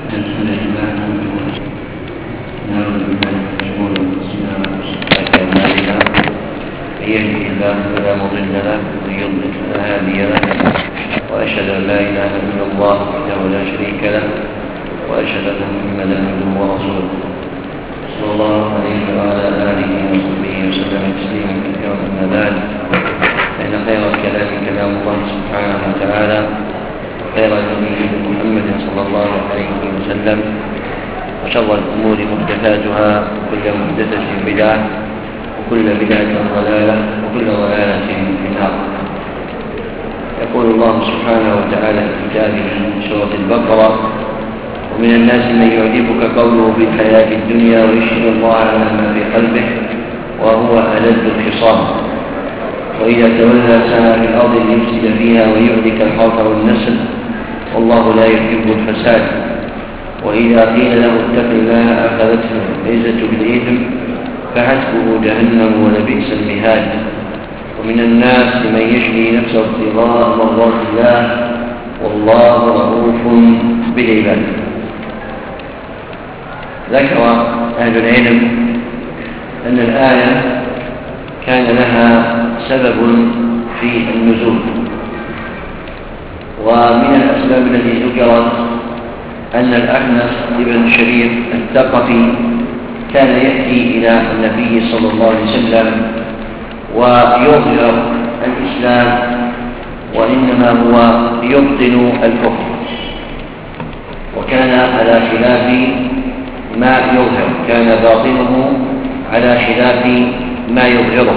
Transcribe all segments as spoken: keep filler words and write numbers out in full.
الحمد لله نعوذ بالله من شرور انفسنا وسيئات اعمالنا من يهده الله فلا مضل له ومن يضلل فلا هادي له واشهد ان لا اله الا الله وحده لا شريك له واشهد ان محمدا عبده ورسوله صلى الله عليه وعلى اله وصحبه وسلم تسليما كثيرا. اما بعد فان خير الكلام كلام الله سبحانه وتعالى خير الهدي محمد صلى الله عليه وسلم وشر الأمور محدثاتها وكل محدثة بدعة وكل بدعة ضلالة وكل ضلالة في النار. يقول الله سبحانه وتعالى في كتابه في سورة البقرة: ومن الناس من يعجبك قوله في الحياة الدنيا ويشهد الله على ما في قلبه وهو ألد الخصام وإذا تولى سعى في الأرض ليفسد فيها ويهلك الحرث والنسل والله لا يحب الفساد وإذا قيل له اتق الله أخذته العزة بالإثم فحسبه جهنم ولبئس المهاد. ومن الناس من يشري نفسه ابتغاء مرضات الله والله رؤوف بالعباد. ذكر أهل العلم أن الآية كان لها سبب في النزول، ومن الأسباب التي ذكرت أن الأحنف بن شريف الثقفي كان يأتي إلى النبي صلى الله عليه وسلم ويظهر الإسلام وإنما هو يبطن الكفر، وكان على خلاف ما يظهر، كان باطنه على خلاف ما يظهره.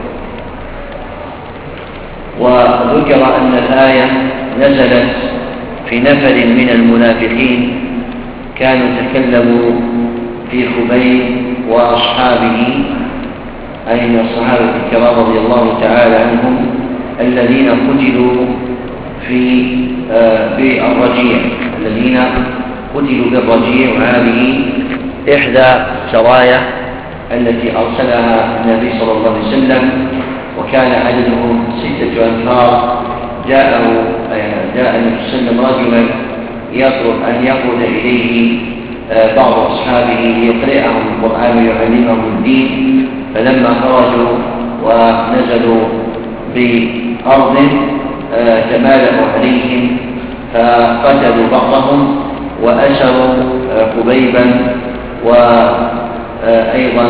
وذكر أن الآية نزلت في نفر من المنافقين كانوا تكلموا في خبيب وأصحابه، أي من الصحابة الكرام رضي الله تعالى عنهم الذين قتلوا في بالرجيع الذين قتلوا بالرجيع وهذه إحدى السرايا التي أرسلها النبي صلى الله عليه وسلم، وكان عددهم ستة أنفار. جاءه جاء النبي صلى الله عليه وسلم رجلا يطلب أن يقود إليه بعض أصحابه ليقرئهم القرآن ويعلمهم الدين، فلما خرجوا ونزلوا بأرض تمالأوا عليهم فقتلوا بعضهم وأسروا خبيبا وأيضا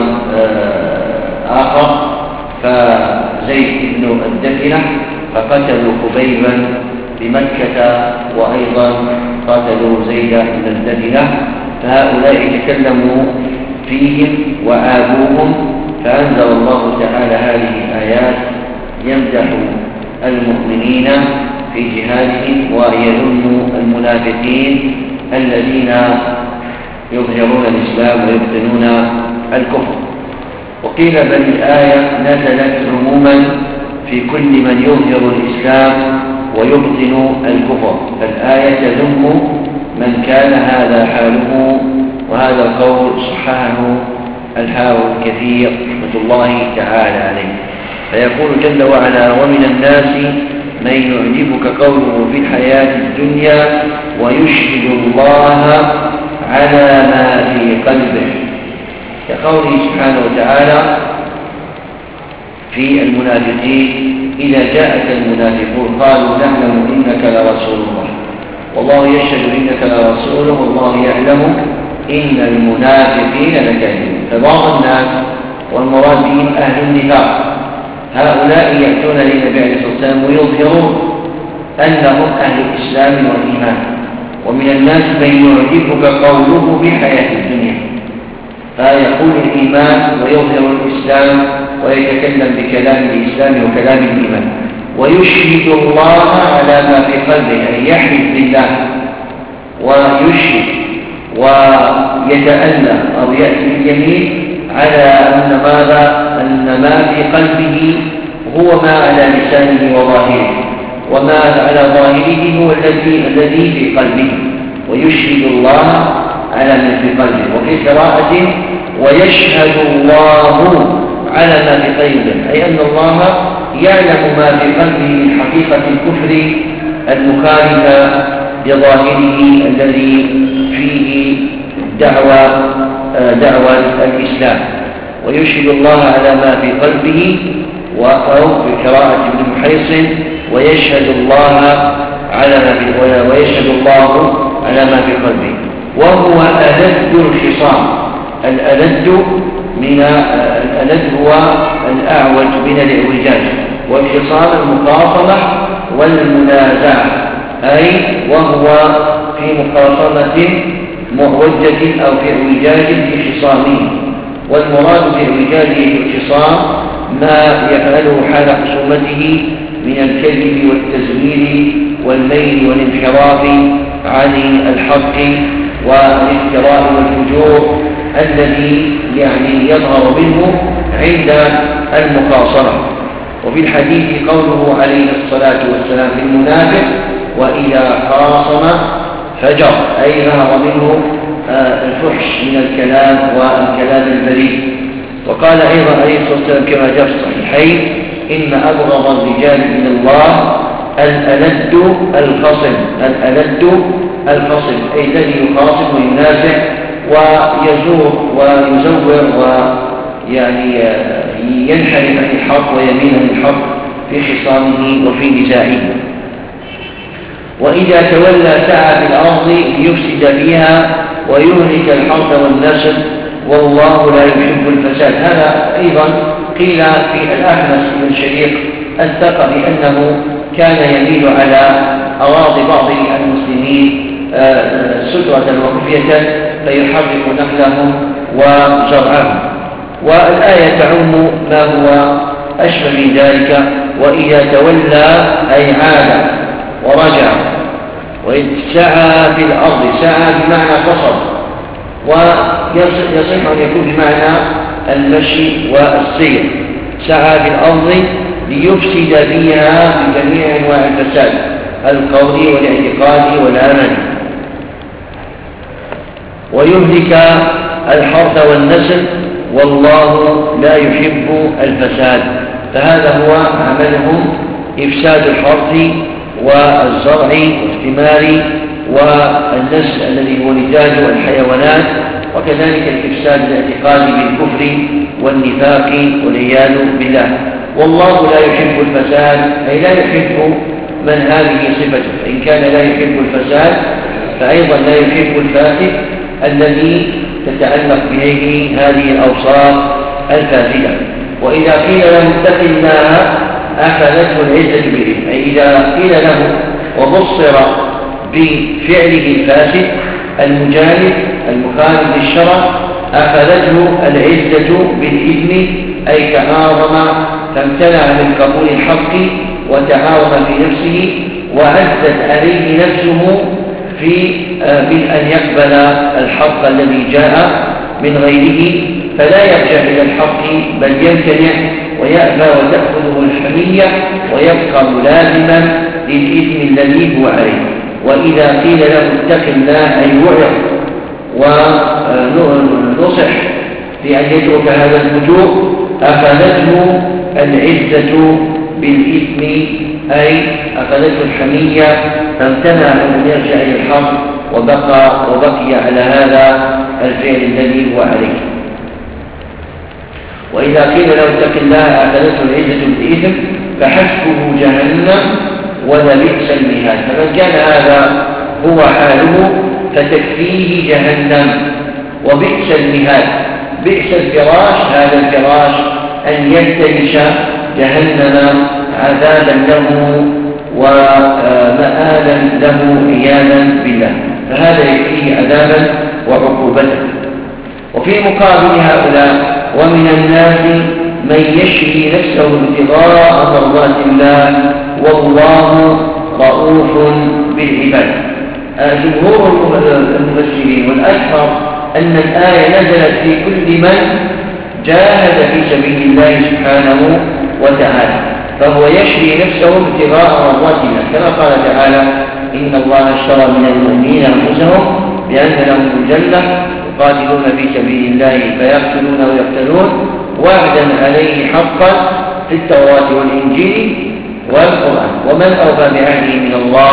آخر فزيد بن الدفنة، فقتلوا خبيبا بمكة وأيضا قتلوا زيد بن الدفنة، فهؤلاء تكلموا فيهم وعابوهم، فأنزل الله تعالى هذه الآيات يمدح المؤمنين في جهادهم ويذم المنافقين الذين يظهرون الإسلام ويبطنون الكفر. وقيل بل الآية نزلت عموما في كل من يظهر الإسلام ويبطن الكفر، فالآية تذم من كان هذا حاله، وهذا القول صححه الحافظ كثير رحمة الله تعالى عليه. فيقول جل وعلا: ومن الناس من يعجبك قوله في الحياة الدنيا ويشهد الله على ما في قلبه، كقوله سبحانه وتعالى في المنافقين: إذا جاءك المنافقون قالوا نعلم إنك لرسول الله والله يشهد إنك لرسوله والله يعلم إن المنافقين لكاذبون. فبعض الناس والمراد بهم أهل النفاق، هؤلاء يأتون للنبي عليه الصلاة والسلام ويظهرون أنهم أهل الإسلام والإيمان. ومن الناس من يعجبك قوله بالحياة الدنيا، فيقول الإيمان ويظهر الإسلام ويتكلم بكلام الإسلام وكلام الإيمان، ويشهد الله على ما في قلبه، يعني يحلف بالله ويشهد ويتألى أو يأتي باليمين على أن ماذا أن ما في قلبه هو ما على لسانه وظاهره، وما على ظاهره هو الذي الذي في قلبه، ويشهد الله على ما في قلبه. وفي قراءة ويشهد الله على ما في قلبه، أي أن الله يعلم ما في قلبه من حقيقة الكفر المخالفة بظاهره الذي فيه دعوة دعوة الإسلام، ويشهد الله على ما في قلبه، أو بقراءة ابن محيصن ويشهد الله على ما في ويشهد الله على ما في قلبه. وهو ألد الخصام. الألد من الألد هو الأعوج من الإعوجاج، والخصام المخاصمة والمنازعة، أي وهو في مخاصمة معوجة أو في اعوجاج في خصامه. والمراد باعوجاجه في الخصام ما يفعله حال خصومته من الكذب والتزوير والميل والانحراف عن الحق والافتراء والفجور الذي يعني يظهر منه عند المخاصمة. وفي الحديث قوله عليه الصلاة والسلام في المنافق: وإذا خاصم فجر، أي ظهر منه الفحش من الكلام والكلام البذيء. وقال أيضا عليه الصلاة والسلام كما جاء في الصحيحين: إن أبغض الرجال من الله الألد الخصم. الألد الخصم أي الذي يخاصم وينازع ويزور ويزور ويعني ينحرف عن الحق ويميل عن الحق في خصامه وفي نزاعه. وإذا تولى سعى في الأرض ليفسد فيها ويهلك الحرث والنسل والله لا يحب الفساد. هذا أيضا قيل في الأحمس بن شريق الثقفي أنه كان يميل على أراضي بعض المسلمين سترة وخفية فيحرق نخلهم وزرعهم. والآية تعم ما هو أشبه من ذلك: وإذا تولى أي عاد ورجع. وإذ سعى في الأرض، سعى بمعنى قصد، ويصح أن يكون بمعنى المشي والسير. سعى في الأرض ليفسد فيها بجميع أنواع الفساد القولي والاعتقادي والعملي، ويهلك الحرث والنسل والله لا يحب الفساد. فهذا هو عملهم: إفساد الحرث والزرع والثمار والنسل الذي هو نتاج الحيوانات، وكذلك الإفساد الاعتقادي بالكفر والنفاق والعياذ بالله. والله لا يحب الفساد أي لا يحب من هذه صفته، فإن كان لا يحب الفساد فأيضا لا يحب الفاسد الذي تتعلق به هذه الأوصاف الفاسدة. وإذا قيل له اتق الله أخذته العزة بالإثم، أي إذا قيل له وبصر بفعله الفاسد المجانب المخالف للشرع أخذته العزة بالإثم، أي تعاظم فامتنع من قبول الحق وتعاظم في نفسه وعزت عليه نفسه في بأن يقبل الحق الذي جاء من غيره، فلا يرجع إلى الحق بل يمتنع ويأبى وتأخذه الحمية ويبقى ملازما للإثم الذي هو عليه. وإذا قيل له اتق الله أي وعظ ونصح بأن يترك هذا الفجور أخذته العزة بالإثم، أي أخذته الحمية فامتنع أن يرجع إلى الحق وبقى وبقي على هذا الفعل الذي هو عليه. وإذا قيل له اتق الله أخذته العزة بالإثم فحسبه جهنم ولبئس المهاد. فمن كان هذا هو حاله فتكفيه جهنم وبئس المهاد. بئس الفراش، هذا الفراش أن يفترش جهنم عذابا له ومآلا له عياذا بالله، فهذا يكفيه عذابا وعقوبة. وفي مقابل هؤلاء ومن الناس من يشري نفسه ابتغاء مرضات الله والله رؤوف بالعباد. جمهور المفسرين والأشهر أن الآية نزلت في كل من جاهد في سبيل الله سبحانه وتعالى، فهو يشري نفسه ابتغاء مرضات الله، كما قال تعالى: إن الله اشترى من المؤمنين أنفسهم بأن لهم الجنة يقاتلون في سبيل الله فيقتلون ويقتلون وعدا عليه حقا في التوراة والإنجيل والقرآن، ومن أوفى بعهده من الله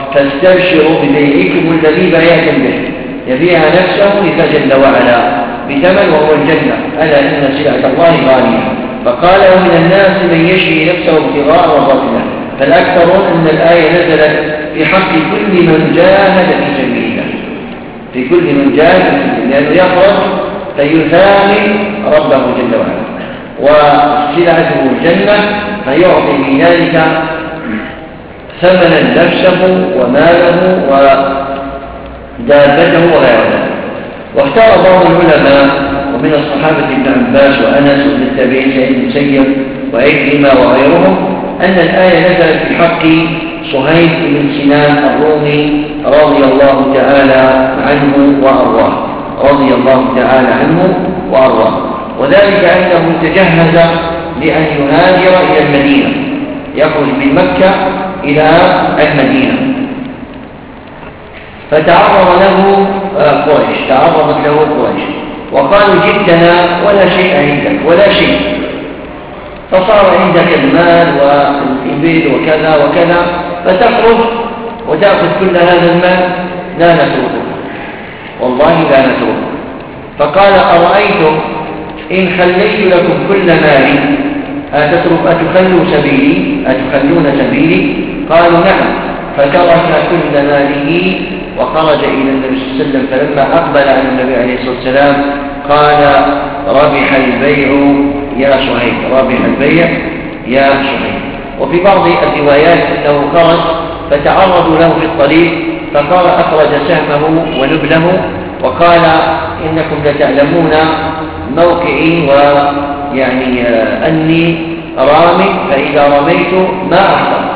فاستبشروا ببيعكم الذي بايعتم به، يبيع نفسه لله جل وعلا بثمن وهو الجنة، ألا إن سلعة الله غالية. فقال ومن الناس من يشري نفسه ابتغاء مرضات الله. فالأكثرون أن الآية نزلت في حق كل من جاهد في سبيل الله، في كل من جاهد في سبيل الله، لأنه يخرج فيثامن ربه جل وعلا، وسلعته الجنة فيعطي في ذلك ثمنا نفسه وماله ودابته وغير ذلك. واختار بعض العلماء ومن الصحابة ابن عباس وأنس وابن التابعين سعيد بن المسيب وعكرمة وغيرهم أن الآية نزلت في حق صهيب بن سنان الرومي رضي الله تعالى عنه وأرضاه، رضي الله تعالى عنه وأرضاه، وذلك أنه تجهز لأن يهاجر إلى المدينة، يخرج من مكة إلى المدينة، فتعرض له قريش، تعرضت له قريش وقالوا جئتنا ولا شيء عندك ولا شيء، فصار عندك المال والإبل وكذا وكذا، فتخرج وتأخذ كل هذا المال، لا نتركه والله لا نتركه. فقال أرأيتم إن خليت لكم كل مالي أتترك أتخلوا سبيلي أتخلون سبيلي؟ قالوا نعم. فترك كل ماله وخرج إلى النبي صلى الله عليه وسلم، فلما أقبل على النبي عليه الصلاة والسلام قال ربح البيع يا صهيب، ربح البيع يا صهيب. وفي بعض الروايات أنه خرج فتعرضوا له في الطريق، فقال أخرج سهمه ونبله وقال إنكم لتعلمون موقعي ويعني أني رامي، فإذا رميت ما أخطأت،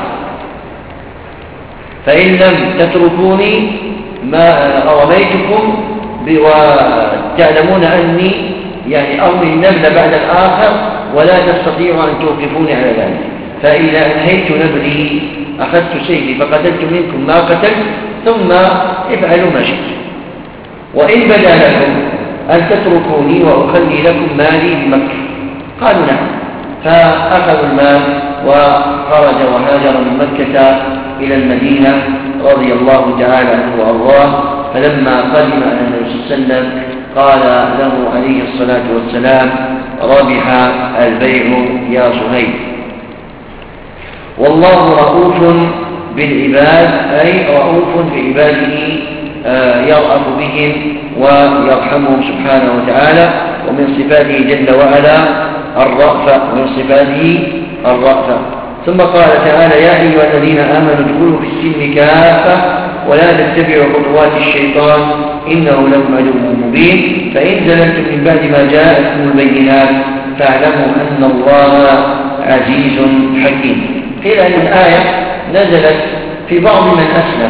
فإن لم تتركوني ما رميتكم، وتعلمون أني يعني أرمي النبل بعد الآخر ولا تستطيعوا أن توقفوني على ذلك، فإذا أنهيت نبلي أخذت سيفي فقتلت منكم ما قتلت، ثم افعلوا ما شئت، وإن بدا لكم أن تتركوني وأخلي لكم مالي بمكة. قالوا نعم. فأخذوا المال وخرج وهاجر من مكة إلى المدينة رضي الله تعالى عنه وأرضاه. فلما قدم على النبي صلى الله عليه وسلم قال له عليه الصلاة والسلام ربح البيع يا صهيب. والله رؤوف بالعباد، أي رؤوف بعباده يرأف بهم ويرحمهم سبحانه وتعالى، ومن صفاته جل وعلا الرأفة، ومن صفاته الرأفة. ثم قال تعالى يا أيها الذين آمنوا ادخلوا في السلم كافة ولا تتبعوا خطوات الشيطان إنه لكم عدو مبين، فإن زللتم من بعد ما جاءتكم البينات فاعلموا أن الله عزيز حكيم. قيل أن الآية نزلت في بعض من أسلم،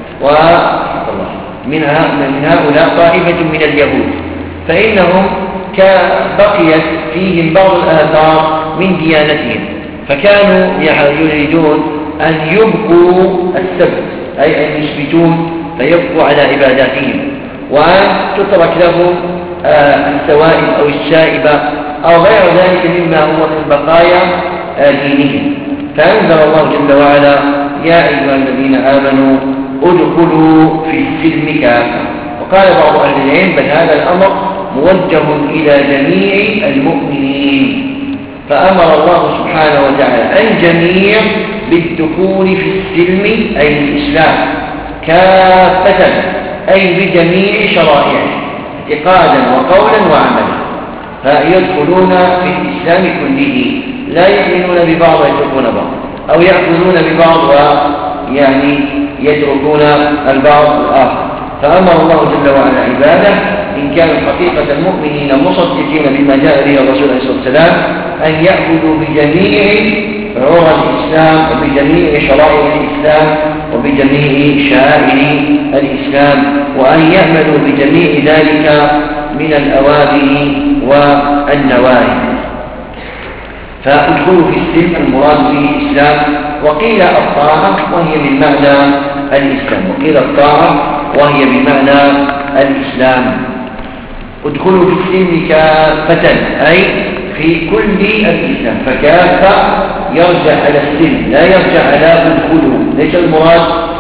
ومنها من هؤلاء طائفة من اليهود، فإنهم بقيت فيهم بعض الآثار من ديانتهم، فكانوا يريدون أن يبقوا السبت، أي أن يثبتون فيبقوا على عباداتهم، وأن تترك لهم السوائب أو السائبة أو غير ذلك مما هو من بقايا دينهم. فأنزل الله جل وعلا يا أيها الذين آمنوا ادخلوا في السلم كافة. وقال بعض أهل العلم بل هذا الأمر موجه إلى جميع المؤمنين، فأمر الله سبحانه وتعالى الجميع بالدخول في السلم أي الإسلام كافة، أي بجميع شرائعه اعتقادا وقولا وعملا، فيدخلون في الإسلام كله، لا يؤمنون ببعض ويتركون بعض، أو يأخذون ببعض ويعني يتركون البعض الآخر. فأمر الله جل وعلا عباده إن كانوا حقيقة مؤمنين مصدقين بما جاء به الرسول عليه الصلاة والسلام أن يأخذوا بجميع عرى الإسلام وبجميع شرائع الإسلام وبجميع شعائر الإسلام، وأن يعملوا بجميع ذلك من الأوامر والنواهي. فادخلوا في السلم المراد به الإسلام، وقيل الطاعة وهي من معنى الإسلام، وقيل الطاعة وهي بمعنى الإسلام. ادخلوا في السلم كافة أي في كل الإسلام، فكافة يرجع على السلم لا يرجع على ادخلوا، ليس المراد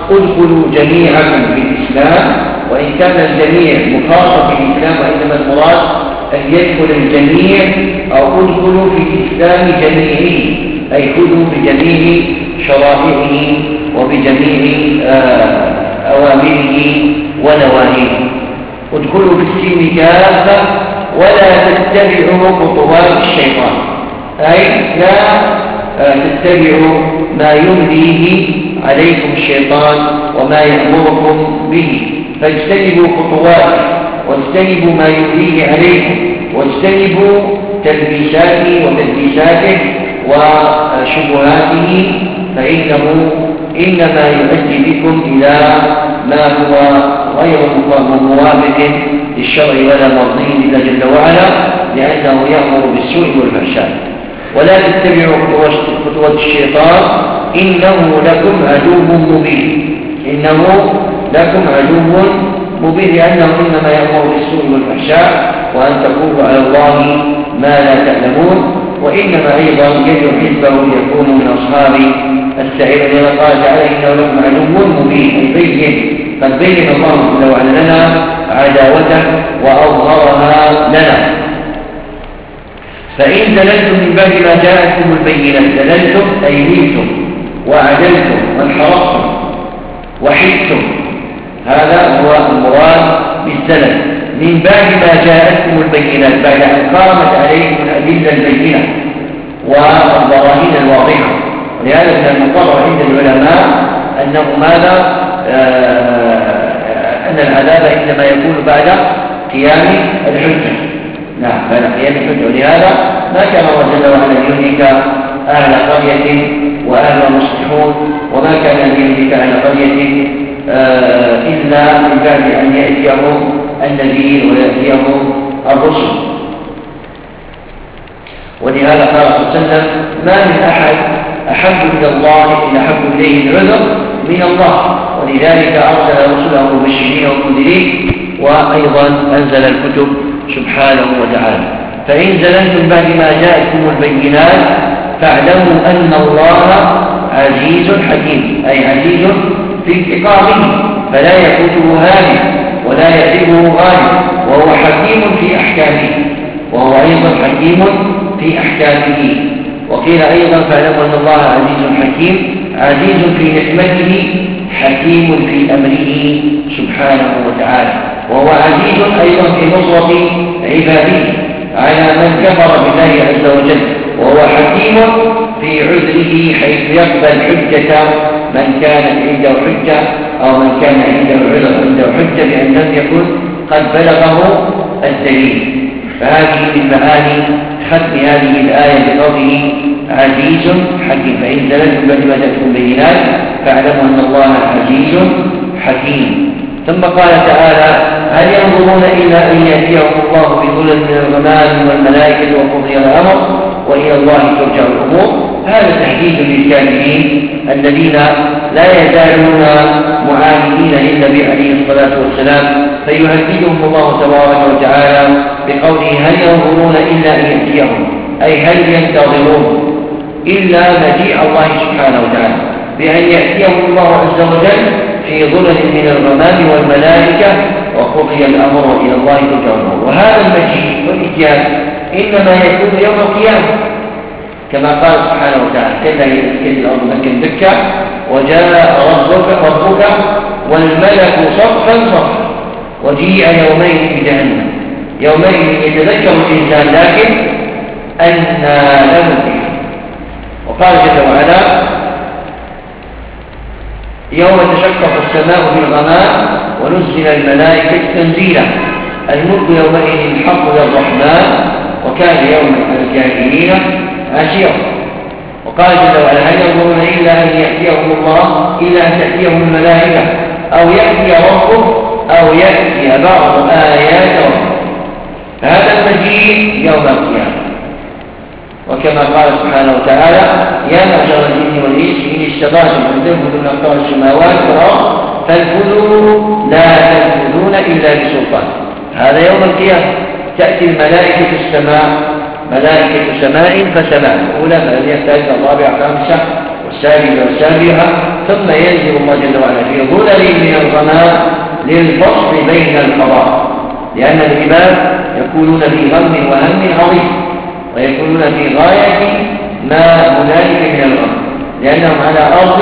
ادخلوا جميعكم في الإسلام، وإن كان الجميع مخاطب في الإسلام وإنما المراد أن يدخل الجميع أو ادخلوا في الإسلام جميعه، أي خذوا بجميع شرائعه وبجميع أوامره ونواهيه. ادخلوا في السلم كافة ولا تتبعوا خطوات الشيطان، أي لا تتبعوا ما يمليه عليكم الشيطان وما يأمركم به، فاجتنبوا خطواته واجتنبوا ما يمليه عليكم، واجتنبوا تلبيساته وتدبيساته وشبهاته، فإنه إنما يؤدي بكم إلى ما هو غير موافق للشرع ولا مرضي لله جل وعلا، لأنه يأمر بالسوء والفحشاء. ولا تتبعوا خطوات الشيطان إنه لكم عدو مبين، إنه لكم عدو مبين، لأنه إنما يأمر بالسوء والفحشاء وأن تقولوا على الله ما لا تعلمون، وإنما أيضا يدعو حزبه ليكونوا من أصحاب السعير، لما قال تعالى إنه لكم عدو مبين، أي بين، قد بين الله جل وعلا لنا عداوته وأظهرها لنا. فإن زللتم من بعد ما جاءتكم البينات، زللتم أي ميلتم وعدلتم وانحرفتم وحدتم، هذا هو المراد بالزلل، من بعد ما جاءتكم البينات، بعد أن قامت عليكم الأدلة البينة والبراهين الواضحة. ولهذا من المقرر عند العلماء أنه ماذا آه أن العذاب إنما يكون بعد قيام الحجة، نعم بعد قيام الحجة. ولهذا ما كان الله جل وعلا يهلك أهل قرية وأهل مصلحون، وما كان يهلك أهل قرية آه إلا من بعد أن يأتيهم النذير ويأتيهم الرسل. ولهذا قال صلى الله عليه وسلم ما من أحد أحب إلى الله إن أحب إليه العذر من الله، ولذلك أرسل رسله مبشرين ومنذرين، وأيضا أنزل الكتب سبحانه وتعالى. فإن زللتم بعد ما جاءتكم البينات فاعلموا أن الله عزيز حكيم، أي عزيز في انتقامه فلا يفوته هالك ولا يغلبه غالب، وهو حكيم في أحكامه، وهو أيضا حكيم في أحكامه. وقيل أيضا فاعلموا أن الله عزيز حكيم، عزيز في نعمته حكيم في أمره سبحانه وتعالى، وهو عزيز أيضا في نصرة عباده على من كفر بالله عز وجل، وهو حكيم في عذره حيث يقبل حجة من كانت عنده حجة أو من كان عنده عذر عنده حجة بأن لم يكن قد بلغه الدليل. فهذه من معاني ختم هذه الآية بقوله عزيز حكيم. فإن زللتم بعد ما جاءتكم البينات فاعلموا أن الله عزيز حكيم. ثم قال تعالى هل ينظرون إلا أن يأتيهم الله بظلل من الغمام والملائكة وقضي الأمر وإلى الله ترجع الأمور. هذا تحديد للكافرين الذين لا يزالون معاندين للنبي عليه الصلاة والسلام، فيهددهم الله تبارك وتعالى بقوله هل ينظرون إلا أن يأتيهم، أي هل ينتظرون إلا مجيء الله سبحانه وتعالى بأن يأتيهم الله عز وجل في ظلل من الغمام والملائكة وقضي الأمر وإلى الله ترجع الأمور. وهذا المجيء والإتيان إنما يكون يوم القيامة كما قال سبحانه وتعالى كلا يسكن الأرض مكن دكا وجاء ربك ربك والملك صفا صفا وجيء يومئذ بجهنم يومئذ يتذكر الإنسان لكن أنى له الذكر. وقال جل وعلا يوم تشقق السماء بالغمام ونزل الملائكة تنزيلا الملك يومئذ الحق للرحمن وكان يوما على الكافرين عسيرا. وقال جل وعلا هل ينظرون إلا أن يأتيهم الله إلا أن تأتيهم الملائكة أو يأتي ربك أو يأتي بعض آيات ربك. هذا المجيء يوم القيامة. وكما قال سبحانه وتعالى يا معشر الجن والإنس إن استطعتم أن تنفذوا من أقطار السماوات والأرض فانفذوا لا تنفذون إلا بسلطان. هذا يوم القيامة تأتي الملائكة السماء ملائكة سماء فسماء الأولى فالذي الثالثة الرابعة خامسة والسابعة والسابعة، ثم ينزل الله جل وعلا في ظلل من الغمام للفصل بين القضاء، لأن العباد يكونون في غم وهم عظيم، ويكونون في غاية ما هنالك من الغم، لأنهم على أرض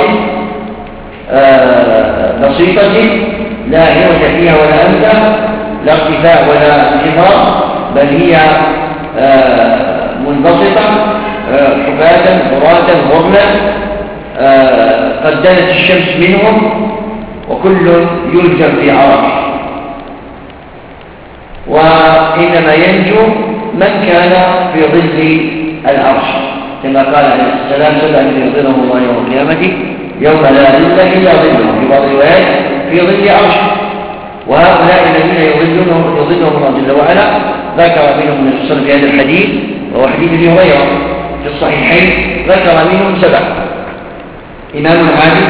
آه بسيطة لا عوج فيها ولا أمتع، لا ارتفاع ولا انخفاض، بل هي آه منبسطة حفاة فراتا غرلا، آه قد دنت الشمس منهم وكل يلجم في عرش. وإنما ينجو من كان في ظل العرش، كما قال عليه السلام: سبعة يظلهم الله يوم القيامة يوم لا ظل إلا ظله، في بعض الروايات في ظل عرشه. وهؤلاء الذين يظلهم يظلهم الله جل وعلا ذكر منهم النبي صلى الله عليه وسلم في هذا الحديث، وهو حديث ابي هريره في الصحيحين، ذكر منهم سبعة: إمام عادل،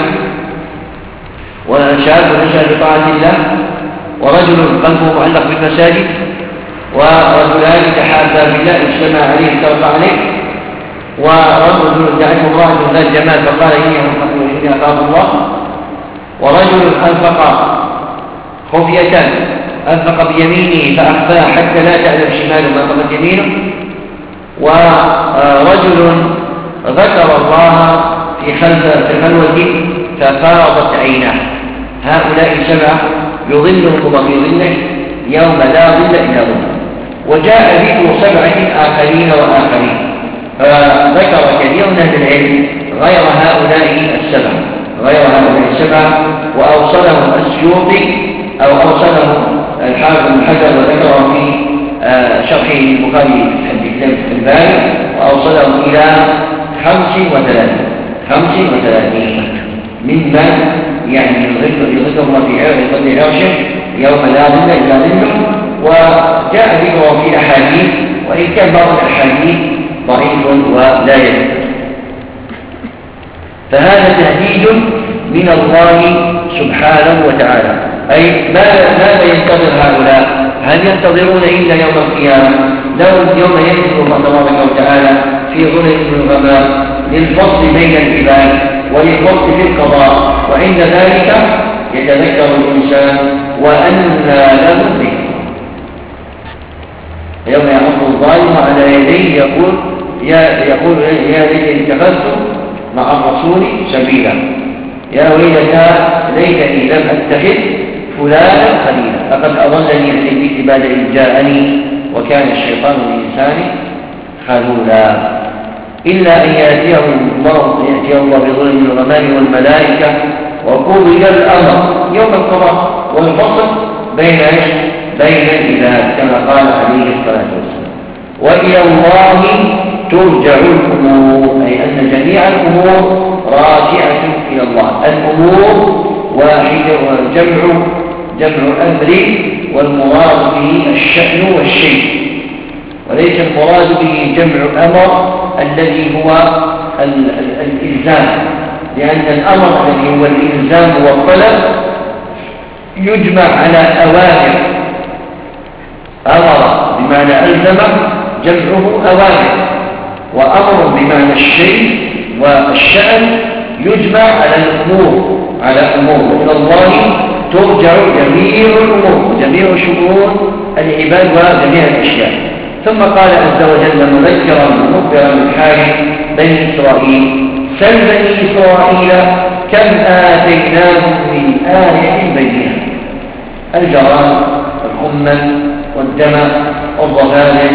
وشاب نشأ بطاعة الله، ورجل قلبه معلق بالمساجد، ورجلان تحابا بالله اجتمع عليه افترقا عليه، ورجل دعته امرأة ذات جمال فقال إني أخاف الله، ورجل أنفق خفية أنفق بيمينه فأخفاها حتى لا تعلم شماله ما أنفقت يمينه، ورجل ذكر الله في خلوة ففاضت عيناه. هؤلاء سبعة يظلهم الله في ظله يوم لا ظل إلا ظله. وجاء ذكر سبعة آخرين وآخرين، فذكر كثير من أهل العلم غير هؤلاء السبعة غير هؤلاء السبعة وأوصلهم السيوطي أو أوصلهم الحافظ بن حجر وذكره في شرحه البخاري في كتاب الباري، وأوصلهم إلى خمس وثلاثين خمس وثلاثين ممن يعني يظل الله في ظل عرشه يوم لا ظل إلا ظله. وجاء ذكره في أحاديث، وإن كان بعض الأحاديث ضعيف ولا يثبت. فهذا تهديد من الله سبحانه وتعالى. أي ماذا ينتظر هؤلاء؟ هل ينتظرون إلا يوم القيامة؟ لو يوم ينزل الله تبارك وتعالى في ظلل من الغمام للفصل بين العباد وللفصل في القضاء، وعند ذلك يتذكر الإنسان وأنى له الذكر. يوم يعض الظالم على يديه يقول يا يقول يا ليتني اتخذت مع الرسول سبيلا، يا ويلتى ليتني لم اتخذ فلانا خليلا، لقد اضلني عن الذكر بعد اذ جاءني وكان الشيطان للانسان خذولا. الا ان ياتيه الله ياتي الله بظلم من الغمام والملائكه وقضي الامر يوم القضاء والفصل بين بين العباد كما قال عليه الصلاه والسلام. والى الله ترجع الامور، اي ان جميع الامور راجعه الى الله. الامور واحده وجمع جمع امر، والمراد به الشأن والشيء، وليس المراد به جمع امر الذي هو ال ال الالزام، لان الامر الذي هو الالزام والطلب يجمع على اوامر. امر بمعنى الزم جمعه اوامر، وامر بمعنى الشيء والشأن يجمع على الامور على امور. والى الله ترجع جميع الامور وجميع شؤون العباد وجميع الاشياء. ثم قال عز وجل مذكرا مخبرا من حال بني اسرائيل: سل بني اسرائيل كم اتيناهم من آية بينة. الجراد والقمل والدم والضفادع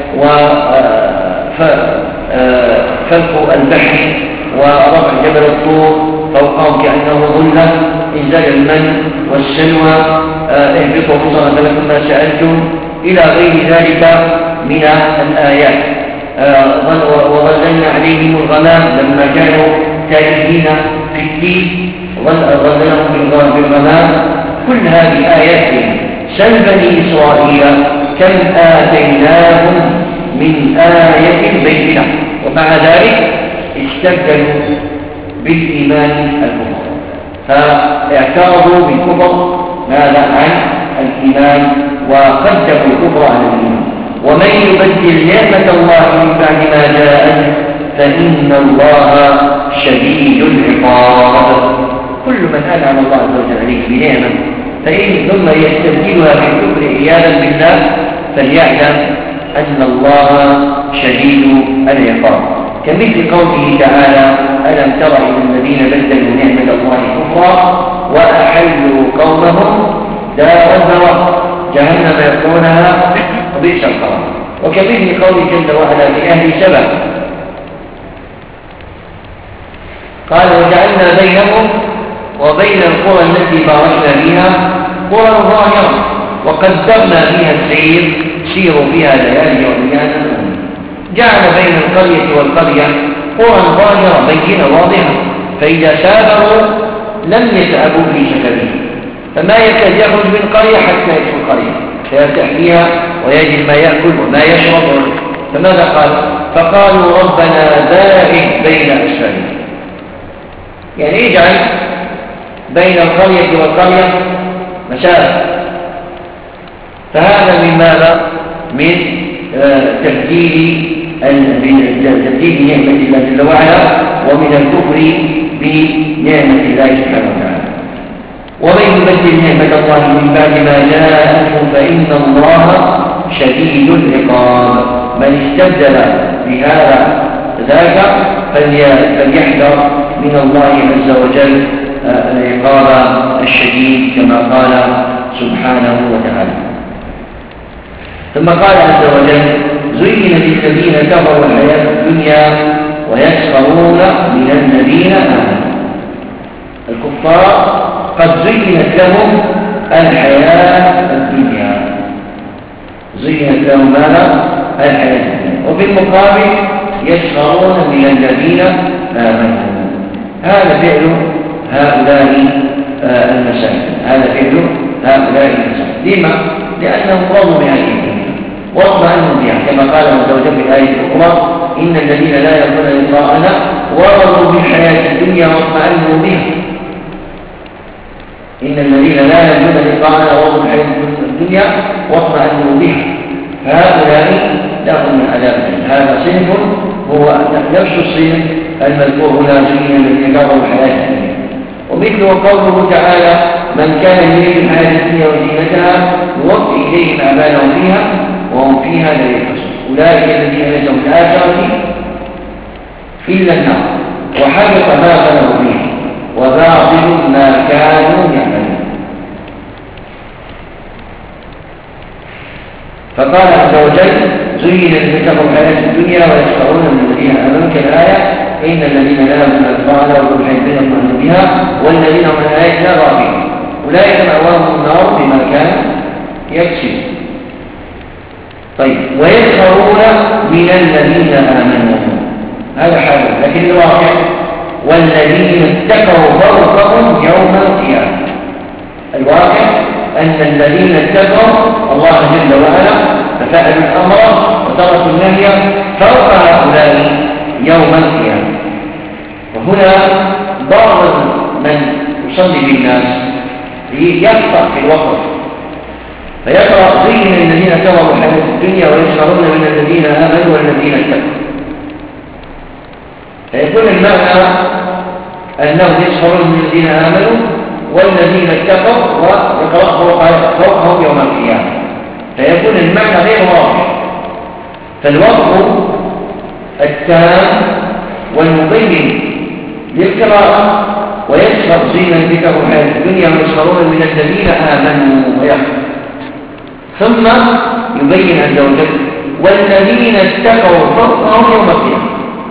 وفلق البحر ورفع جبل الطور فوقهم كأنه ظلة، إنزال المن والسلوى، اهبطوا مصرا فلكم ما سألتم، إلى غير ذلك من الآيات. وظللنا عليهم الغمام لما كانوا تائهين في الدين، ظللهم بالغمام. كل هذه آيات. سل بني إسرائيل كم آتيناهم من آية بينة، ومع ذلك استبدلوا بالإيمان الكفر، فاعترضوا بالكفر ماذا عن الإيمان وقدموا الكفر على الإيمان. ومن يبدل نعمة الله من بعد ما جاءت فإن الله شديد العقاب. كل من أنعم الله عز وجل عليه بنعمة فإن ثم يستبدلها بالكفر عياذا بالله فليعلم أن الله شديد العقاب. كمثل قوله تعالى: ألم تر إلى الذين بدلوا نعمة الله كفرا وأحلوا قومهم دار البوار جهنم يصلونها وبئس القرار. وكمثل قوله جل وعلا في أهل سبأ قال: وجعلنا بينهم وبين القرى التي باركنا فيها قرى ظاهرة وقدرنا فيها السير سيروا فيها ليالي وأياما. جعل بين القرية والقرية قرى ظاهرة بينة واضحة، فإذا سافروا لم يتعبوا في سفرهم، فما يكاد يخرج من قرية حتى يدخل قرية فيرتاح فيها ويجد ما يأكل وما يشرب. فماذا قال؟ فقالوا: ربنا باعد بين أسفارنا، يعني اجعل بين القرية والقرية مسافة. فهذا من ماذا؟ من تبديل تبديل نعمة الله جل وعلا ومن الكفر بنعمة الله سبحانه وتعالى. ومن يبدل نعمة الله من بعد ما جاءته فإن الله شديد العقاب. من استبدل بهذا ذاك فليحذر من الله عز وجل العقاب الشديد كما قال سبحانه وتعالى. ثم قال عز وجل: زين للذين كفروا الحياة الدنيا ويسخرون من الذين آمنوا. الكفار قد زينت لهم الحياة الدنيا، زينت لهم ماذا؟ الحياة الدنيا، وفي المقابل يسخرون من الذين آمنوا. هذا فعل هؤلاء المساكين، هذا فعل هؤلاء المساكين. لما؟ لأنهم رضوا بهذه الدنيا واطمأنوا بها، كما قال عز وجل في الآية الأخرى: إن الذين لا يرجون لقاءنا ورضوا بالحياة الدنيا واطمأنوا بها. إن الذين لا يرجون لقاءنا ورضوا بالحياة الدنيا واطمأنوا بها، فهؤلاء لهم عذاب. هذا صنف هو نفس الصنف المذكور هنا: زين الذين كفروا الحياة الدنيا. ومثله قوله تعالى: من كان يريد الحياة الدنيا وزينتها نوفي إليهم أعمالهم فيها وهم فيها لا يبخسون. أولئك الذين ليسوا في الآخرة إلا النار وحبط ما بنوا فيها وباطل ما كانوا يعملون. فقال عز وجل: زين الذين كفروا الحياة الدنيا ويسخرون من الذين آمنوا كالآية: إن الذين لا يرجون لقاءنا ورضوا بالحياة الدنيا واطمأنوا بها والذين هم عن آياتنا غافلون أولئك مأواهم النار بما كانوا يكسبون. طيب، ويسخرون من الذين آمنوا، هذا حال. لكن الواقع: والذين اتقوا فوقهم يوم القيامة. الواقع أن الذين اتقوا الله جل وعلا ففعلوا الأمر وتركوا النهي فوق هؤلاء يوم القيامة. وهنا بعض من يصلي بالناس يقطع في الوقت فيقرأ: زين الذين كفروا الحياة الدنيا ويسخرون من الذين آمنوا والذين اتقوا. فيكون المعنى أنهم يسخرون من الذين آمنوا والذين اتقوا ويقرأ فوقهم يوم القيامة، فيكون المعنى غير واضح. فالوقف التام والمبين للقراءة: ويسخر زين الذين كفروا الحياة الدنيا ويسخرون من الذين آمنوا ويحفظون. ثم يبين عز وجل: والذين اتقوا فوقهم يوم القيامة.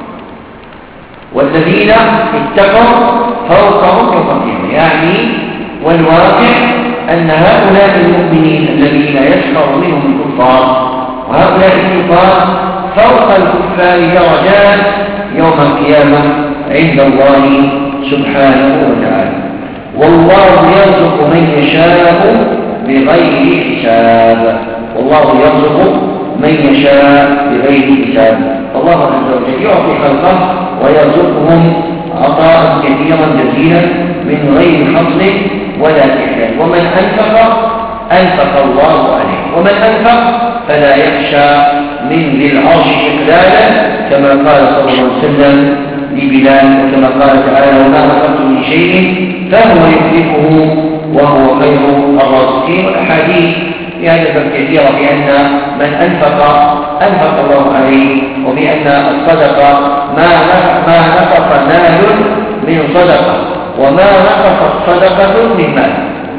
والذين اتقوا فوقهم يوم القيامة، يعني والواقع أن هؤلاء المؤمنين الذين يسخر منهم الكفار وهؤلاء الكفار فوق الكفار درجات يوم القيامة عند الله سبحانه وتعالى. والله يرزق من يشاء بغير حساب، والله يرزق من يشاء بغير حساب. الله عز وجل يعطي خلقه ويرزقهم عطاء كثيرا جزيلا من غير حصر ولا استحلال. ومن أنفق أنفق الله عليه، ومن أنفق فلا يخشى من ذي العرش إقلالا، كما قال صلى الله عليه وسلم: لبلال، وكما قال تعالى وما أنفقت من شيء فهو يملكه وهو خير الرازقين. والأحاديث في هذا الباب كثيرة بأن من أنفق أنفق الله عليه، وبأن الصدقة ما ما نقص مال من صدقة وما نقصت صدقة من مال،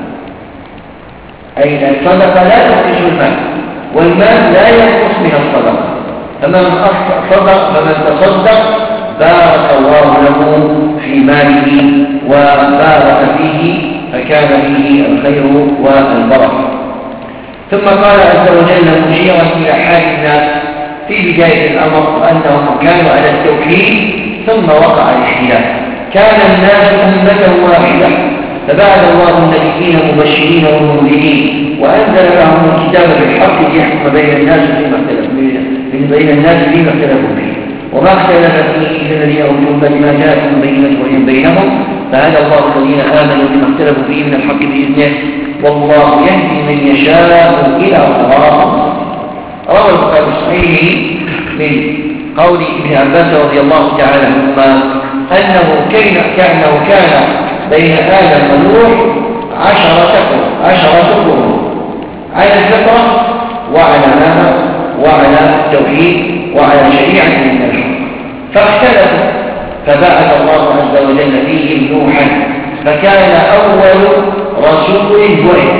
أي الصدقة لا تنقص المال والمال لا ينقص من الصدقة. فمن صدق فمن تصدق بارك الله له في ماله وبارك فيه فكان فيه الخير والبركة. ثم قال عز وجل مشيرا إلى حال الناس في بداية الأمر أنهم كانوا على التوحيد ثم وقع الاختلاف. كان الناس أمة واحدة فبعث الله النبيين مبشرين ومنذرين وأنزل لهم الكتاب بالحق ليحكم بين الناس فيما اختلفوا بين الناس فيما اختلفوا فيه، وما اختلف فيه إلا الذين أوتوا بما جاءتهم بينة وهم بينهم، فهدى الله الذين آمنوا بما اختلفوا فيه من الحق بإذنه والله يهدي من يشاء إلى صراط مستقيم. روى البخاري الصحيح من قول ابن عباس رضي الله تعالى عنهما أنه كان كأنه كان بين آدم ونوح عشرة قرون عشرة قرون على الفطرة وعلى ماذا؟ وعلى التوحيد وعلى شريعة من الحق، فاختلفوا فبعث الله عز وجل فيهم نوحا فكان أول رسول بعث،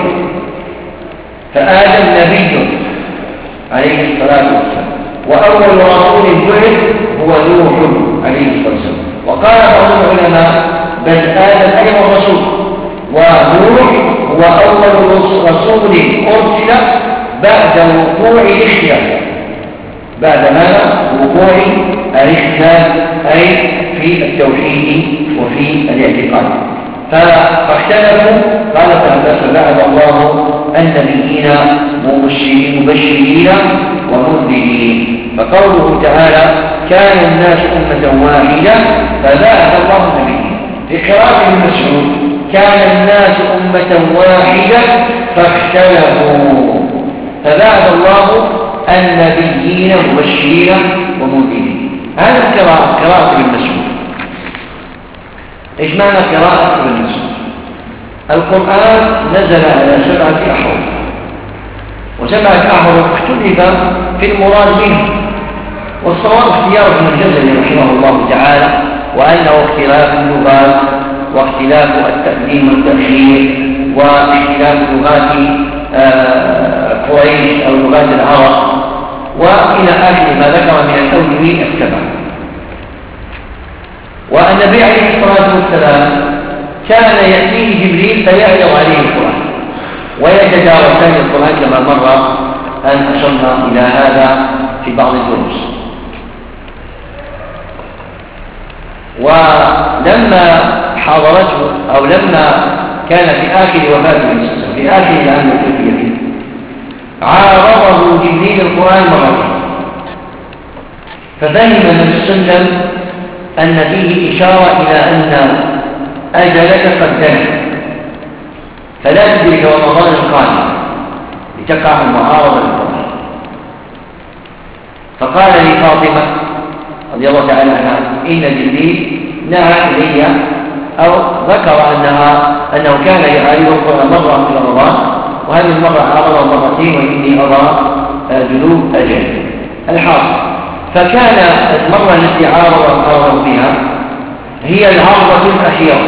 فآدم نبي عليه الصلاة والسلام، وأول رسول بعث هو نوح عليه الصلاة والسلام. وقال بعض العلماء بل آدم أيضا رسول، ونوح هو أول رسول أرسل بعد وقوع الاختلاف، بعد ماذا؟ وقوع الاختلاف أي في التوحيد وفي الاعتقاد. فاختلفوا قال فبعث الله النبيين مبشرين ومنذرين. فقوله تعالى كان الناس أمة واحدة فبعث الله النبيين. في قراءة ابن مسعود كان الناس أمة واحدة فاختلفوا فبعث الله النبيين مبشرين ومنذرين. هذه القراءة قراءة ابن مسعود. إيش معنى قراءة ابن مسعود؟ القرآن نزل على سبعة أحرف، وسبعة أحرف اختلف في المراد منه، والصواب اختيار ابن الجزري رحمه الله تعالى وأنه اختلاف اللغات واختلاف التقديم والتأخير واختلاف لغات قريش أو لغات العرب وإلى آخر ما ذكر من الأوجه السبعة. والنبي عليه الصلاة والسلام كان يأتيه جبريل فيعرض عليه القرآن ويتدارسان القرآن كما مر أن أشرنا إلى هذا في بعض الدروس. ولما حاضرته أو لما كان في آخر وفاته في آخر العام التوفي فيه عارضه جبريل القرآن مرتين، ففهم النبي صلى الله عليه وسلم أن فيه إشارة إلى أن أجلك قد دنا فلا تدرك رمضان القادم لتقع المعارضة للقرآن. فقال لفاطمة رضي الله تعالى عنها إن جبريل نهى إلي أو ذكر أنها أنه كان يعارض القرآن مرة في رمضان، وهذه المرة عارضه مرتين وإني أرى جنوب أجل الحاصل. فكان المرة التي عارض بها هي العرضة الأخيرة،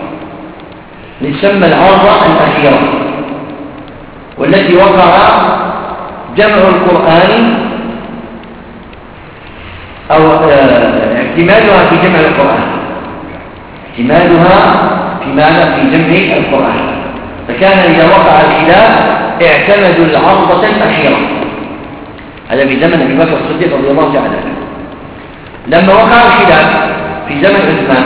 نسمى العرضة الأخيرة، والتي وقع جمع القرآن أو احتمالها في جمع القرآن احتمالها في ماذا؟ في جمع القرآن. فكان إذا وقع الخلاف اعتمدوا العرضة الأخيرة. هذا في زمن أبي بكر الصديق رضي الله تعالى عنه. لما وقع الخلاف في زمن عثمان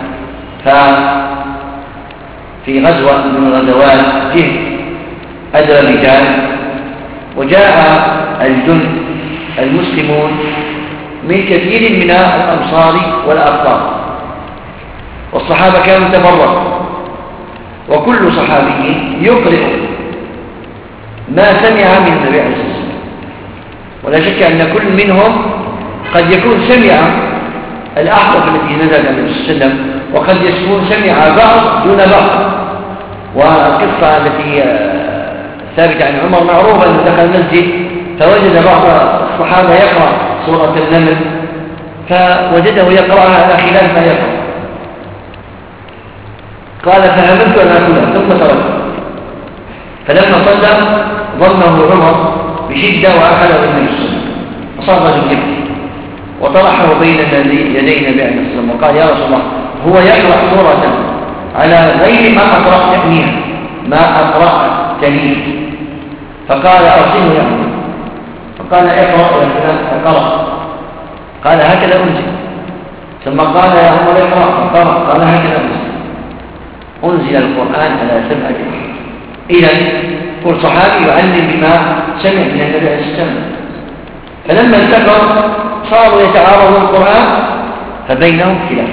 ففي غزوة من الغزوات جه أدرى الرجال وجاء الجند المسلمون من كثير من الأمصار والأقطار، والصحابة كانوا تفرقوا، وكل صحابي يقرأ ما سمع من النبي عليه الصلاة والسلام، ولا شك أن كل منهم قد يكون سمع الأحرف التي نزلت النبي صلى الله عليه وسلم، وقد يكون سمع بعض دون بعض. والقصة التي ثابتة عن عمر معروفة أنه دخل المسجد فوجد بعض الصحابة يقرأ سورة النمل، فوجده يقرأها على خلاف ما يقرأ، قال فهمت أن أكلها ثم تركت. فلما صلى ضمه عمر بشدة وأخذه النبي صلى الله عليه وسلم وصار رجل يبكي وطرحه بين يدي النبي عليه الصلاة والسلام وقال: يا رسول الله، هو يقرأ سورة على غير ما أقرأتنيها ما أقرأتني. فقال: أرسله يا عمر. فقال: اقرأ يا فلان. فقرأ. قال: هكذا أنزل. ثم قال: يا عمر اقرأ. فقرأ. قال: هكذا أنزل. أنزل القرآن على سبعة أحرف. إذن كل صحابي يعلم بما سمع من النبي عليه الصلاة والسلام. فلما التقوا صاروا يتعارضون القرآن فبينهم خلاف،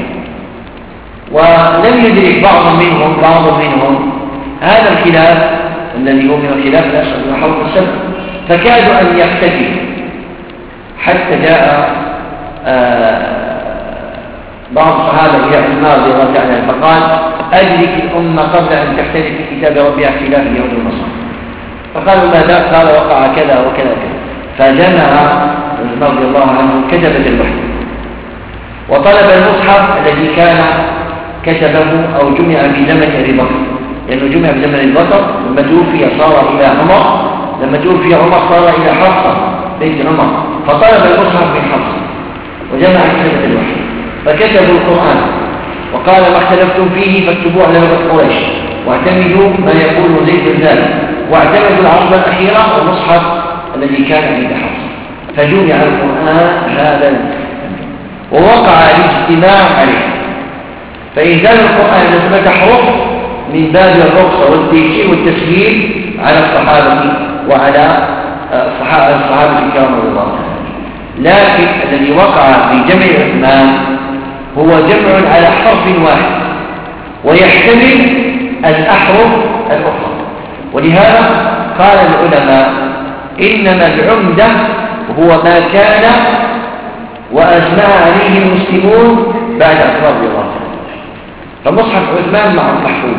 ولم يدرك بعض منهم بعض منهم هذا الخلاف الذي هو من الخلاف الأشهر من حول السبع، فكادوا أن يختلفوا حتى جاء آه بعض الصحابة إلى عمار رضي الله تعالى فقال: أدرك الأمة قبل أن تختلف في كتاب ربها اختلاف اليهود والنصارى. فقالوا: ماذا؟ قال: وقع كذا وكذا كذا. فجمع عمر رضي الله عنه كتبة الوحي وطلب المصحف الذي كان كتبه أو جمع في زمن أبي بكر، لأنه جمع في زمن أبي بكر، لما توفي صار إلى عمر، لما توفي عمر صار إلى حفصة بنت عمر، فطلب المصحف من حفصة وجمع كتبة الوحي فكتبوا القرآن وقال: ما اختلفتم فيه فاكتبوه على لغة قريش واعتمدوا ما يقول زيد بن ثابت، واعتمدوا العصر الأخيرة والمصحف الذي كان عند حفصة، فجمع القرآن هذا ووقع الاجتماع عليه. فإنزال القرآن نسبة حروف من باب الرخصة والتيسير والتسهيل على الصحابة وعلى الصحابة الكرام رضي الله عنهم. لكن الذي وقع في جمع عثمان هو جمع على حرف واحد ويحتمل الأحرف الأخرى، ولهذا قال العلماء: إنما العمدة هو ما كان وأجمع عليه المسلمون بعد عثمان رضي الله عنه. فمصحف عثمان مع محفوظ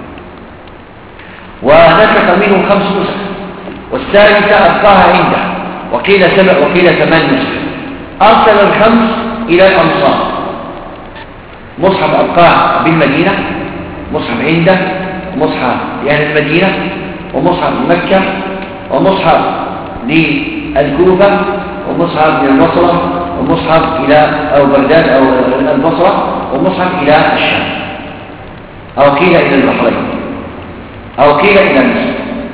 ونسخ منه خمس نسخ، والثالثة أبقاها عنده، وقيل سبع وقيل ثمان نسخ. أرسل الخمس إلى الأمصار، مصحف أبقاه بالمدينة، مصحف عنده، مصحف لأهل المدينة، ومصحف لمكة، ومصحف للكوفة، ومصحف للبصرة، ومصحف إلى أو بغداد أو البصرة، ومصحف إلى الشام، أو قيل إلى البحرين، أو قيل إلى مصر.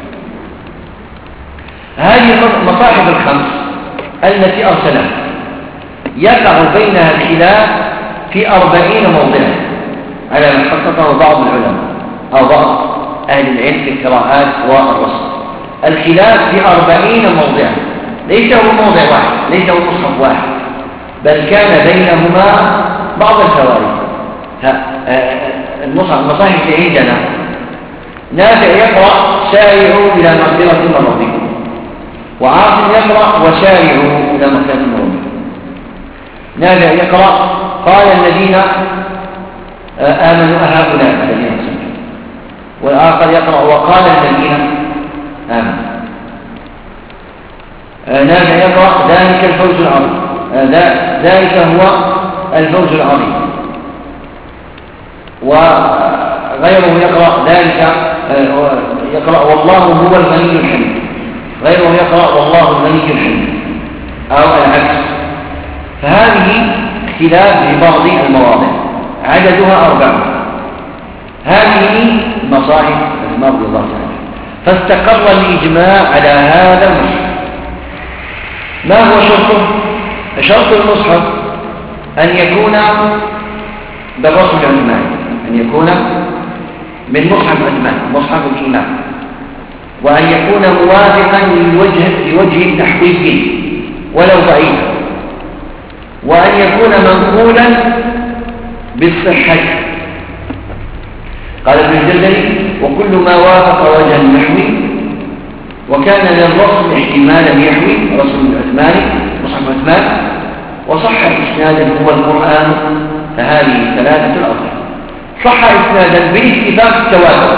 هذه المصاحف الخمس التي أرسلها يقع بينها الخلاف في أربعين موضعا على ما حققه بعض العلماء أو بعض أهل العلم في القراءات والرسم. الخلاف في أربعين موضعا، ليس هو موضع واحد، ليس هو مصحف واحد، بل كان بينهما بعض الفوارق. المصاحف اللي عندنا نافع يقرأ: سارعوا إلى مغفرة من ربكم، وعاصم يقرأ: وسارعوا إلى مغفرة من ربكم. نافع يقرأ: قال الذين آمنوا أهؤلاء الذين أسلموا، والآخر يقرأ: وقال الذين آمنوا. نافع يقرأ: ذلك الفوز العظيم، ذلك هو الفوز العظيم. وغيره يقرأ: ذلك يقرأ: والله هو الغني الحميد. غيره يقرأ: والله الغني الحميد، أو العكس. فهذه اختلاف في بعض المواضع، عددها أربعة. هذه مصاحف عثمان رضي الله تعالى، فاستقر الإجماع على هذا المصحف. ما هو شرطه؟ شرط المصحف أن يكون بالرسم العثماني، أن يكون من مصحف عثمان، مصحف الإمام، وأن يكون موافقا للوجه لوجه تحقيقي ولو ضعيف، وأن يكون منقولا بالصحة. قال ابن الجزري: وكل ما وافق وجه النحوي وكان للرسم احتمالا يحوي رسم العثماني مصحف عثمان وصح إسنادا هو القرآن، فهذه ثلاثة الأربعة. صح إسنادا بالاتفاق التواتر،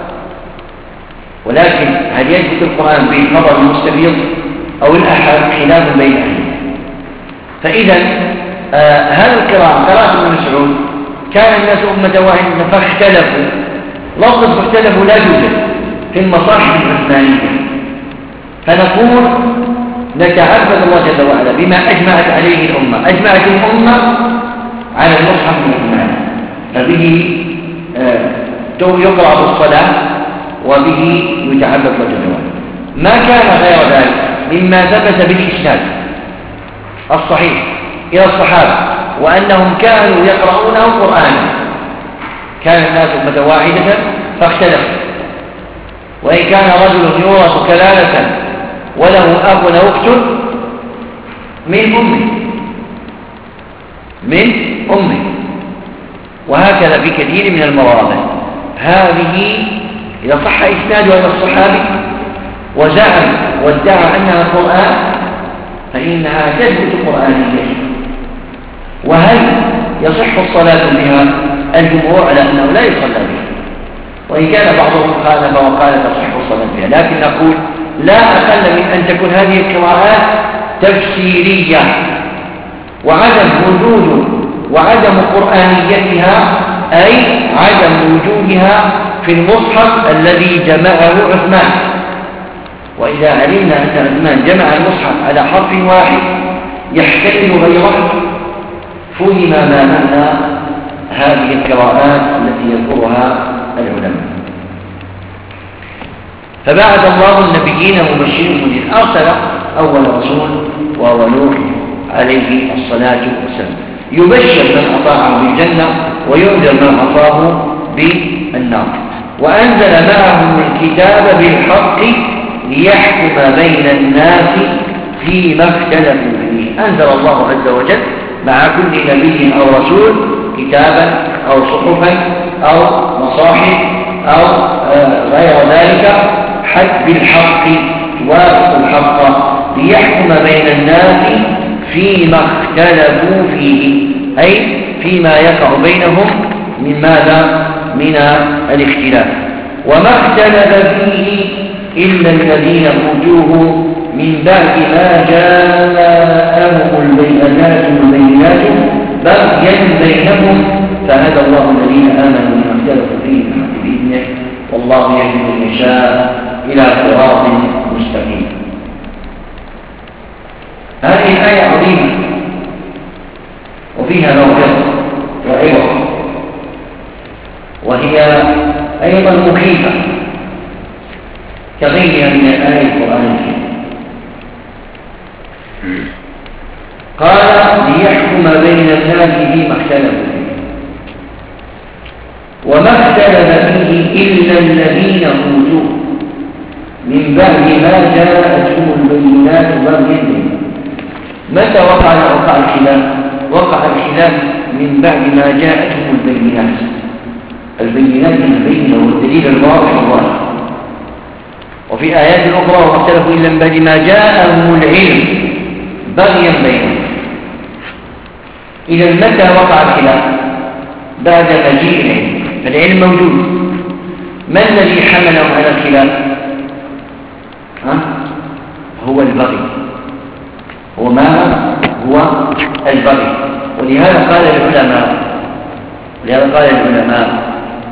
ولكن هل يثبت القرآن بالخبر المستفيض أو الأحد؟ خلاف بين أهله. فإذا آه هذه القراءة قراءة ابن مسعود كان الناس أمة واحدة فاختلفوا، لفظ اختلفوا لا يوجد في المصاحف العثمانية، فنقول نتعبد الله جل وعلا بما أجمعت عليه الأمة. أجمعت الأمة على المصحف العثماني، فبه آه يقرأ بالصلاة وبه يتعبد الله جل وعلا. ما كان غير ذلك مما ثبت بالإسناد الصحيح إلى الصحابة وأنهم كانوا يقرؤونه قرآنا، كان الناس أمة واحدة فاختلفوا، وإن كان رجل يورث كلالة وله أب أو أخت من أمه من أمه وهكذا في كثير من المواضع. هذه إذا صح إسنادها إلى الصحابي وزعم وادعى أنها قرآن فإنها تثبت قرآنية. وهل يصح الصلاة بها؟ الجمهور على أنه لا يصلى بها، وإن كان بعضهم خالف وقال تصح الصلاة بها، لكن نقول لا أقل من أن تكون هذه القراءات تفسيرية، وعدم وجود وعدم قرآنيتها أي عدم وجودها في المصحف الذي جمعه عثمان. وإذا علمنا أن عثمان جمع المصحف على حرف واحد يحتمل غيره فهم ما معنى هذه القراءات التي يذكرها العلماء. فبعد الله النبيين مبشرين ومنذرين أرسل أول رسول وهو نوح عليه الصلاة والسلام، يبشر من أطاعه بالجنة وينذر من عصاه بالنار، وأنزل معهم الكتاب بالحق ليحكم بين الناس فيما اختلفوا فيه. أنزل الله عز وجل مع كل نبي أو رسول كتابا أو صحفا أو مصاحف أو غير ذلك حد بالحق توافق الحق ليحكم بين الناس فيما اختلفوا فيه، أي فيما يقع بينهم من ماذا؟ من الاختلاف. وما اختلف فيه إلا الذين أوتوه من بعد ما جاءهم البينات البينات بغيا بينهم فهدى الله الذين آمنوا بما اختلفوا فيه بإذنه والله يهدي من يشاء إلى صراط مستقيم. هذه الآية عظيمة وفيها موعظة وعظة، وهي أيضا مخيفة كغيرها من الآية القرآنية. قال ليحكم بين الناس فيما اختلفوا فيه، وما اختلف فيه إلا الذين أوتوه من بعد ما جاءتهم البينات بغيا بينهم. متى وقع وقع الخلاف؟ وقع الخلاف من بعد ما جاءتهم البينات. البينات البينة والدليل الواضح الظاهر. وفي آيات أخرى وما اختلفوا إلا من بعد ما جاءهم العلم بغيا بينهم. إذا متى وقع الخلاف؟ بعد مجيء العلم، فالعلم موجود. ما الذي حملهم على الخلاف؟ ها؟ هو البغي. هو ما هو البغي. ولهذا قال العلماء ولهذا قال العلماء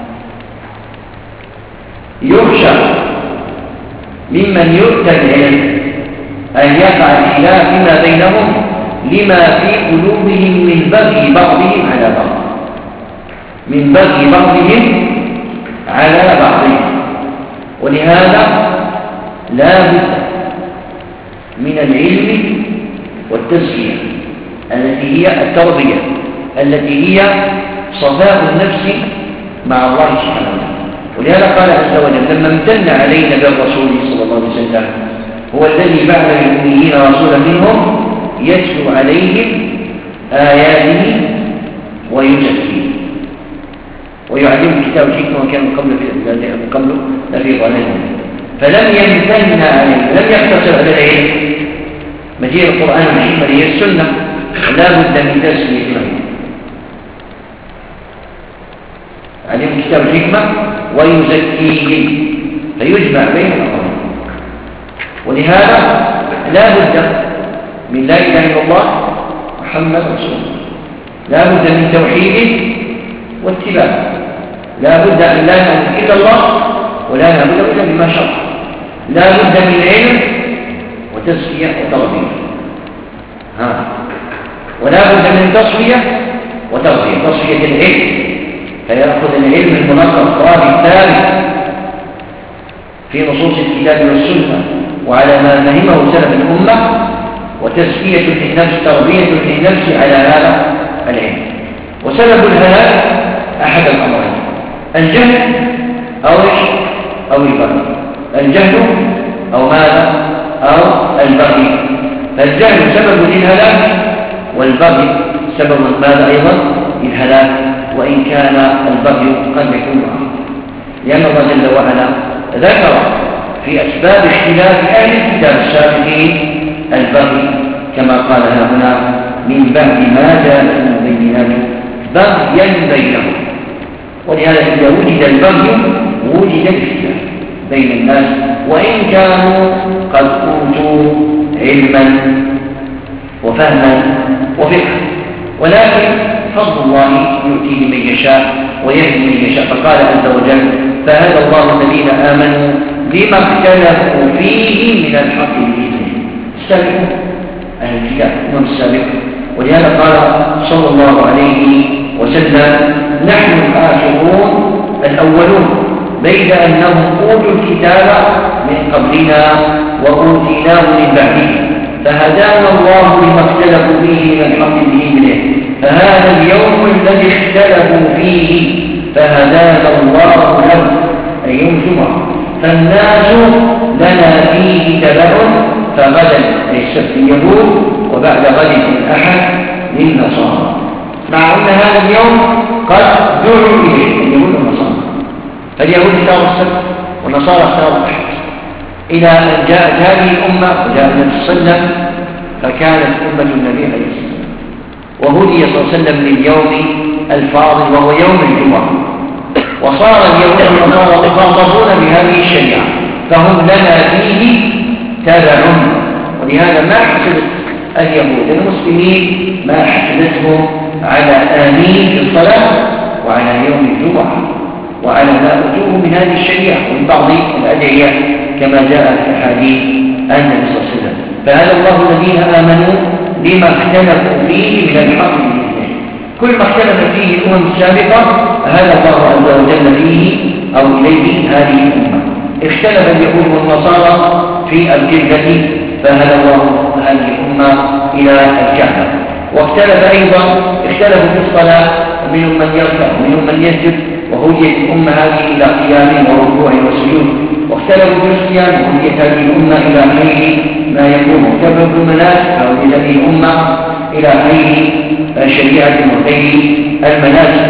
يخشى ممن يؤتى العلم أن يقع الخلاف فيما بينهم لما في قلوبهم من بغي بعضهم على بعض من بغي بعضهم على بعضهم. ولهذا لا بد من العلم والتزكية التي هي التربية التي هي صفاء النفس مع الله سبحانه وتعالى. ولهذا قال عز وجل لما امتن علينا بالرسول صلى الله عليه وسلم هو الذي بعث للأميين رسولا منهم يتلو عليهم آياته ويزكيهم ويعلمهم الكتاب والحكمة وكان من قبل من قبل لفي ضلال. فلم يمتن عليه، لم يقتصر على العلم. مجيء القرآن والحكمة هي السنة لا بد من تسميتهم. عليهم كتاب الحكمة ويزكيهم، فيجمع بين الأمرين. ولهذا لا بد من لا إله إلا الله محمد رسول الله، لا بد من توحيد واتباع، لا بد أن لا نعبد إلا الله ولا نعبد إلا بما شرع، لا بد من علم وتزكية وتربية، ها ولا بد من تصفية وتربية. تصفية العلم فيأخذ العلم المنظم الثابت في نصوص الكتاب والسنة وعلى ما فهمه سلف الأمة، وتزكية للنفس تربية للنفس على هذا العلم. وسبب الهلاك أحد الأمرين، الجهل أو أو البغي، الجهل أو ماذا أو البغي. فالجهل سبب للهلاك والبغي سبب ماذا أيضا للهلاك، وإن كان البغي قد يكون معه، لأن الله جل وعلا ذكر في أسباب اختلاف أهل الكتاب السابقين البغي كما قال هنا من بعد ما جاءتهم البينات بغيا بينهم. ولهذا إذا وجد البغي وجد الاختلاف بين الناس وإن كانوا قد أوتوا علما وفهما وفقها، ولكن فضل الله يؤتيه من يشاء ويهدي من يشاء. فقال عز وجل فهدى الله الذين آمنوا لما اختلفوا فيه من الحق بإذنه. السابقون أهل الكتاب هم السابقون، ولهذا قال صلى الله عليه وسلم نحن الآخرون الأولون بيد أنهم أوتوا الكتاب من قبلنا وأوتيناه من بعده، فهدانا الله لما اختلفوا فيه من الحق بإذنه، فهذا اليوم الذي اختلفوا فيه فهدانا الله له، أي يوم الجمعة، فالناس لنا فيه تبع، فغدا أي السبت اليهود وبعد غد الأحد للنصارى، مع أن هذا اليوم قد دعوا إليه اليهود والنصارى. فاليهود اختاروا السبت والنصارى اختاروا الأحد، إلى أن جاءت هذه الأمة وجاء النبي صلى الله عليه وسلم فكانت أمة النبي عليه الصلاة والسلام، وهدي صلى الله عليه وسلم لليوم الفاضل وهو يوم الجمعة، وصار اليهود والنصارى مخاطبون بهذه الشريعة فهم لنا فيه تابع. ولهذا ما حسدت اليهود المسلمين ما حسدتهم على آمين في الصلاة وعلى يوم الجمعة وعلى ما أتوه من هذه الشريعة ومن بعض الأدعية كما جاء في أحاديث النبي صلى الله عليه وسلم. فهذا الله الذين آمنوا لما اختلفوا فيه من الحق بإذنه. كل ما اختلف فيه الأمم السابقة هذا الله عز وجل فيه أو إليه هذه الأمة. اختلف اليهود والنصارى في القبلة فهدى الله هذه الأمة إلى الكعبة، واختلف أيضا اختلفوا في الصلاة، منهم من يركع ومنهم من يسجد، وهديت الأمة هذه إلى قيام وركوع وسجود. واختلفوا في الصيام وهديت هذه الأمة إلى خير ما يكون. واختلفوا في المناسك وهديت هذه الأمة إلى خير شريعة وخير المناسك.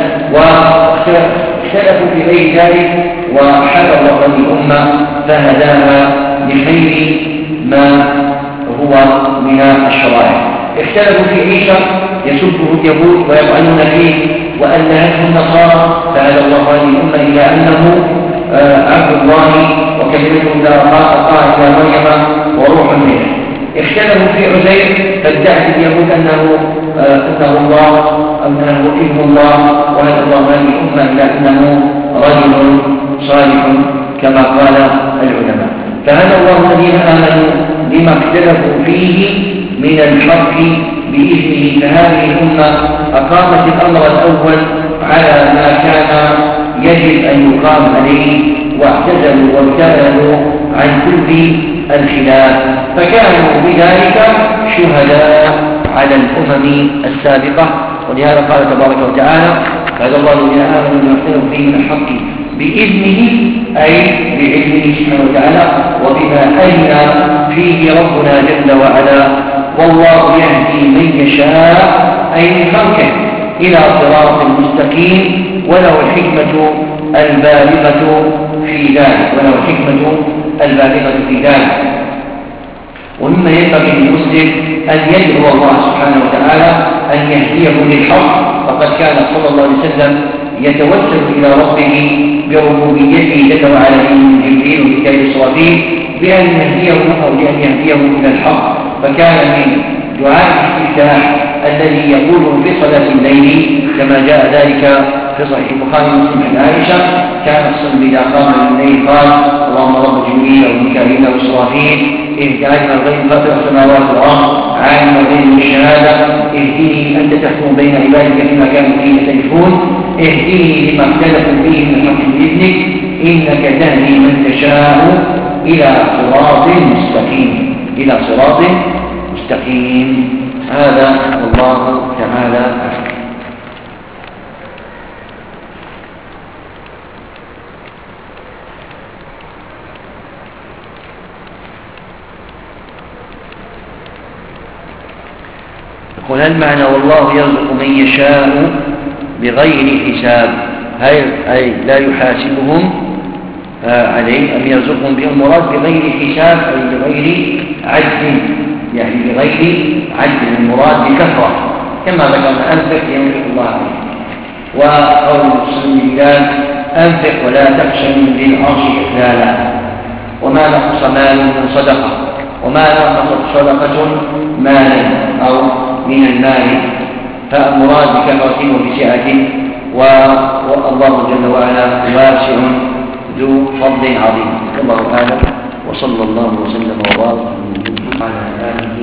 واختلفوا في غير ذلك وحفظ الله هذه الأمة فهداها لخير ما هو من الشرائع. اختلفوا في عيسى يسبه اليهود ويطعنون فيه وألهته النصارى فهدى الله هذه الأمة إلى أنه عبد الله وكلمته إذا قال إلى مريم وروح منه. اختلفوا في عزير فادعت اليهود أنه أنه الله أنه ابن الله، وهدى الله هذه الأمة إلى أنه رجل صالح كما قال العلماء. فهدى الله الذين آمنوا لما اختلفوا فيه من الحق بإذنه. فهذه الأمة أقامت الأمر الأول على ما كان يجب أن يقام عليه، واعتزلوا وابتعدوا عن كل الخلاف، فكانوا بذلك شهداء على الأمم السابقة. ولهذا قال تبارك وتعالى فهدى الله الذين آمنوا لما اختلفوا فيه من الحق بإذنه أي بعلمه سبحانه وتعالى وبما أذن فيه ربنا جل وعلا. والله يهدي من يشاء أي من خلقه إلى صراط مستقيم، وله الحكمة البالغة في ذلك وله الحكمة البالغة في ذلك. ومما ينبغي للمسلم أن يدعو الله سبحانه وتعالى أن يهديه للحق، فقد كان صلى الله عليه وسلم يتوسل إلى ربه بربوبيته جل وعلا من جبريل وميكائيل وإسرافيل بأن يهديه أو بأن يهديه إلى الحق. فكان من دعاء الاستفتاح الذي يقوله في صلاة الليل كما جاء ذلك في صحيح البخاري ومسلم عن عائشة: كان الصلب إذا قام من الليل قال: اللهم رب جبريل وميكائيل وإسرافيل اهدنا الغيب فاطر السماوات والأرض عالم الغيب والشهادة اهدني أنت تحكم بين عبادك فيما كانوا فيه يختلفون اهدني لما اختلفوا فيه من الحق بإذنك إنك تهدي من تشاء إلى صراط مستقيم إلى صراط مستقيم. هذا والله تعالى أعلم. يقول: هل معنى والله يرزق من يشاء بغير حساب أي لا يحاسبهم عليه، أم يرزقهم بأمراض بغير حساب أي بغير عد، يعني بغير عد، المراد بكثرة كما ذكرنا: أنفق ينفق الله عليه. وقول المسلم بالله: أنفق ولا تخشى من ذي العرش إخلالا. وما نقص مال من صدقة، وما نقصت صدقة مالا أو من المال، فالمراد بكثرة وبسعة، والله جل وعلا واسع ذو فضل عظيم. الله أعلم، وصلى الله وسلم وبارك على آله